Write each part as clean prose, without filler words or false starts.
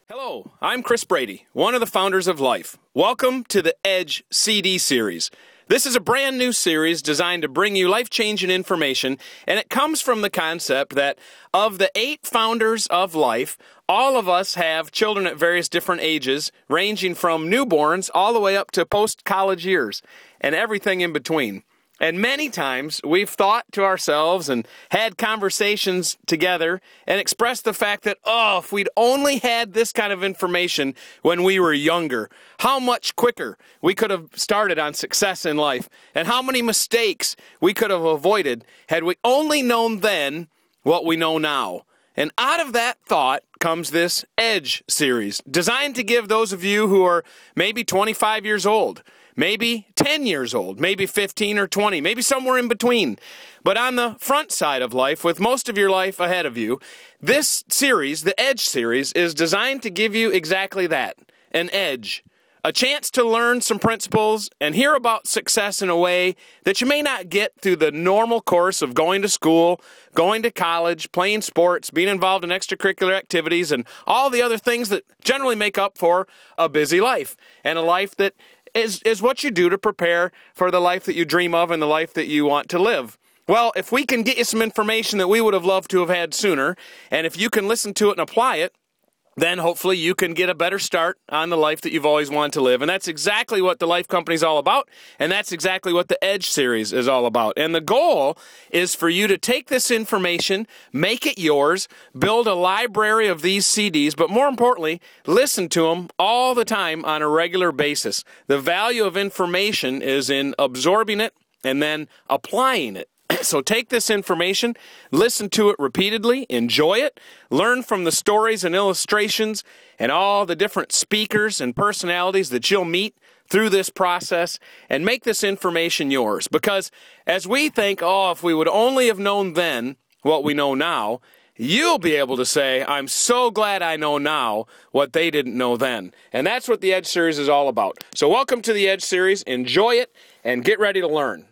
Hello, I'm Chris Brady, one of the founders of Life. Welcome to the Edge CD series. This is a brand new series designed to bring you life-changing information, and it comes from the concept that of the 8 founders of Life, all of us have children at various different ages, ranging from newborns all the way up to post-college years, and everything in between. And many times we've thought to ourselves and had conversations together and expressed the fact that, if we'd only had this kind of information when we were younger, how much quicker we could have started on success in life, and how many mistakes we could have avoided had we only known then what we know now. And out of that thought comes this Edge series, designed to give those of you who are maybe 25 years old, maybe 10 years old, maybe 15 or 20, maybe somewhere in between. But on the front side of life, with most of your life ahead of you, this series, the Edge series, is designed to give you exactly that, an edge. A chance to learn some principles and hear about success in a way that you may not get through the normal course of going to school, going to college, playing sports, being involved in extracurricular activities, and all the other things that generally make up for a busy life, and a life that is what you do to prepare for the life that you dream of and the life that you want to live. Well, if we can get you some information that we would have loved to have had sooner, and if you can listen to it and apply it, then hopefully you can get a better start on the life that you've always wanted to live. And that's exactly what the Life Company is all about, and that's exactly what the Edge series is all about. And the goal is for you to take this information, make it yours, build a library of these CDs, but more importantly, listen to them all the time on a regular basis. The value of information is in absorbing it and then applying it. So take this information, listen to it repeatedly, enjoy it, learn from the stories and illustrations and all the different speakers and personalities that you'll meet through this process, and make this information yours. Because as we think, if we would only have known then what we know now, you'll be able to say, I'm so glad I know now what they didn't know then. And that's what the Edge series is all about. So welcome to the Edge series, enjoy it, and get ready to learn.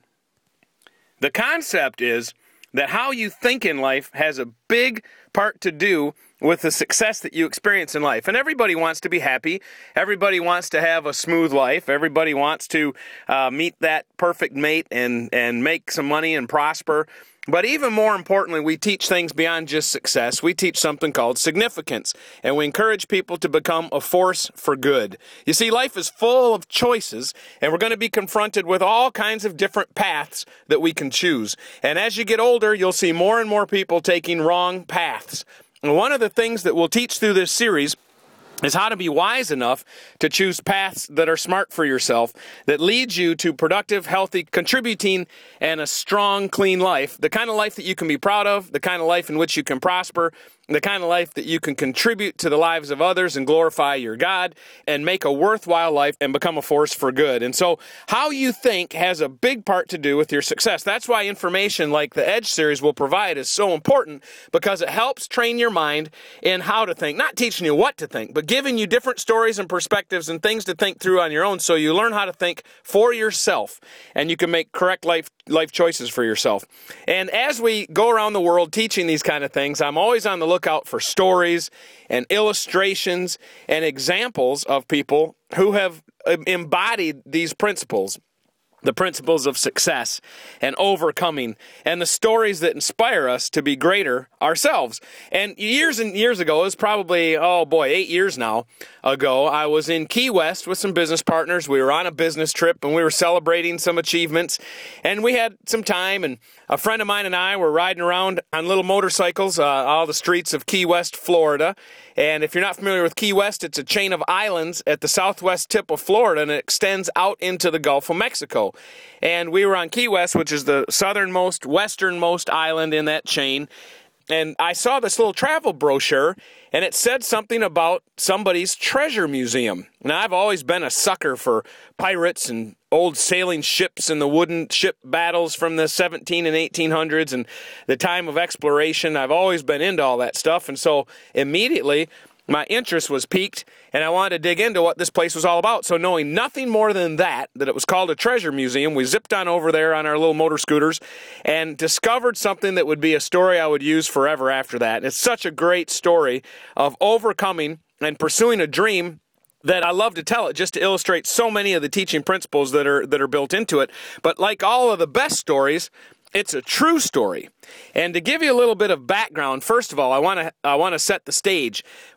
The concept is that how you think in life has a big part to do with the success that you experience in life. And everybody wants to be happy. Everybody wants to have a smooth life. Everybody wants to meet that perfect mate and make some money and prosper. But even more importantly, we teach things beyond just success. We teach something called significance, and we encourage people to become a force for good. You see, life is full of choices, and we're going to be confronted with all kinds of different paths that we can choose. And as you get older, you'll see more and more people taking wrong paths. And one of the things that we'll teach through this series is how to be wise enough to choose paths that are smart for yourself, that leads you to productive, healthy, contributing, and a strong, clean life. The kind of life that you can be proud of, the kind of life in which you can prosper, the kind of life that you can contribute to the lives of others and glorify your God and make a worthwhile life and become a force for good. And so how you think has a big part to do with your success. That's why information like the Edge series will provide is so important, because it helps train your mind in how to think, not teaching you what to think, but giving you different stories and perspectives and things to think through on your own, so you learn how to think for yourself and you can make correct life choices for yourself. And as we go around the world teaching these kind of things, I'm always on the lookout for stories and illustrations and examples of people who have embodied these principles. The principles of success and overcoming, and the stories that inspire us to be greater ourselves. And years ago, it was probably, 8 years now ago, I was in Key West with some business partners. We were on a business trip, and we were celebrating some achievements, and we had some time, and a friend of mine and I were riding around on little motorcycles, all the streets of Key West, Florida. And if you're not familiar with Key West, it's a chain of islands at the southwest tip of Florida, and it extends out into the Gulf of Mexico. And we were on Key West, which is the southernmost, westernmost island in that chain. And I saw this little travel brochure, and it said something about somebody's treasure museum. Now, I've always been a sucker for pirates and old sailing ships and the wooden ship battles from the 17 and 1800s and the time of exploration. I've always been into all that stuff. And so immediately my interest was piqued, and I wanted to dig into what this place was all about. So knowing nothing more than that it was called a treasure museum, we zipped on over there on our little motor scooters and discovered something that would be a story I would use forever after that. It's such a great story of overcoming and pursuing a dream that I love to tell it just to illustrate so many of the teaching principles that are built into it. But like all of the best stories, it's a true story. And to give you a little bit of background, first of all, I want to set the stage.